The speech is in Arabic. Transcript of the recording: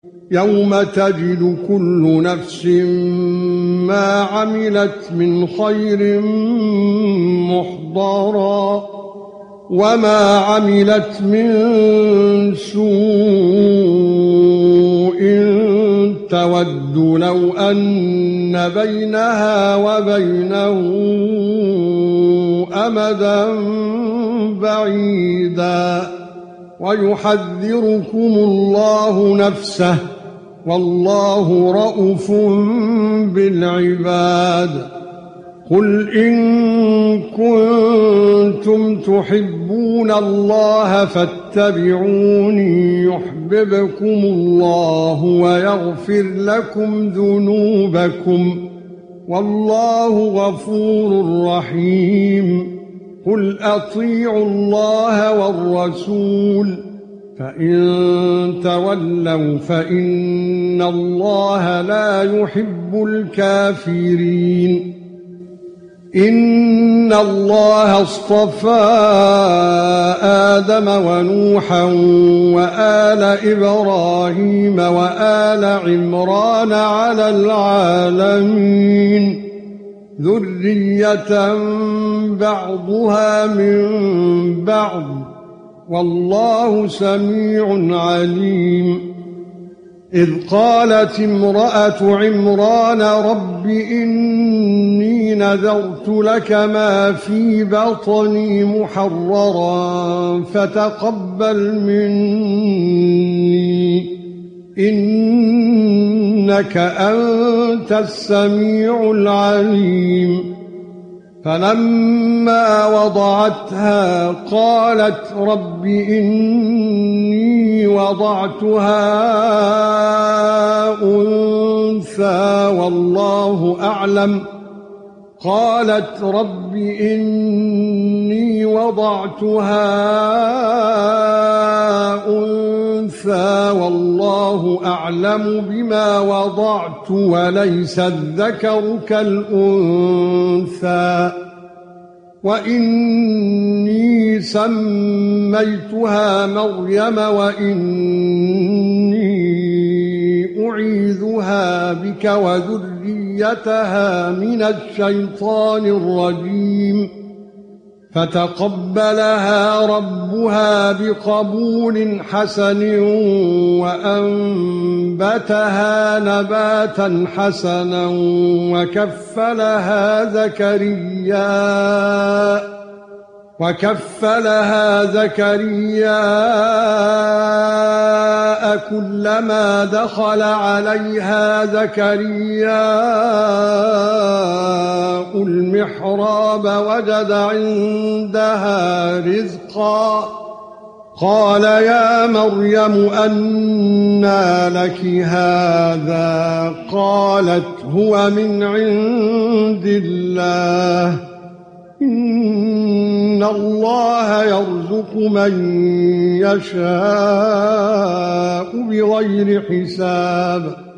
يَوْمَ تَجِدُ كُلُّ نَفْسٍ مَا عَمِلَتْ مِنْ خَيْرٍ مُحْضَرًا وَمَا عَمِلَتْ مِنْ سُوءٍ تَوَدُّ لَوْ أَنَّ بَيْنَهَا وَبَيْنَهُ أَمَدًا بَعِيدًا وَيُحَذِّرُكُمُ اللَّهُ نَفْسَهُ وَاللَّهُ رَءُوفٌ بِالْعِبَادِ قُلْ إِن كُنتُمْ تُحِبُّونَ اللَّهَ فَاتَّبِعُونِي يُحْبِبْكُمُ اللَّهُ وَيَغْفِرْ لَكُمْ ذُنُوبَكُمْ وَاللَّهُ غَفُورٌ رَّحِيمٌ قُلْ أَطِيعُوا اللَّهَ وَالرَّسُولَ فَإِن تَوَلَّوْا فَإِنَّ اللَّهَ لَا يُحِبُّ الْكَافِرِينَ إِنَّ اللَّهَ اصْطَفَى آدَمَ وَنُوحًا وَآلَ إِبْرَاهِيمَ وَآلَ عِمْرَانَ عَلَى الْعَالَمِينَ ذُرِّيَّةً بَعْضُهَا مِنْ بَعْضٍ وَاللَّهُ سَمِيعٌ عَلِيمٌ إِذْ قَالَتِ امْرَأَةُ عِمْرَانَ رَبِّ إِنِّي نَذَرْتُ لَكَ مَا فِي بَطْنِي مُحَرَّرًا فَتَقَبَّلْ مِنِّي إِنَّكَ أَنْتَ السَّمِيعُ الْعَلِيمُ فَلَمَّا وَضَعَتْهَا قَالَتْ رَبِّ إِنِّي وَضَعْتُهَا أُنثَى وَاللَّهُ أَعْلَمُ قالت رب إني وضعتها أنثى والله أعلم بما وضعت وليس الذكر كالأنثى وإني سميتها مريم وإني أعيذها بك وذريتها من الشيطان الرجيم فتقبلها ربها بقبول حسن وأنبتها نباتا حسنا وكفلها زكريا كلما دخل عليها زكريا المحراب وجد عندها رزقا قال يا مريم أنى لك هذا قالت هو من عند الله إن الله يرزق من يشاء بغير حساب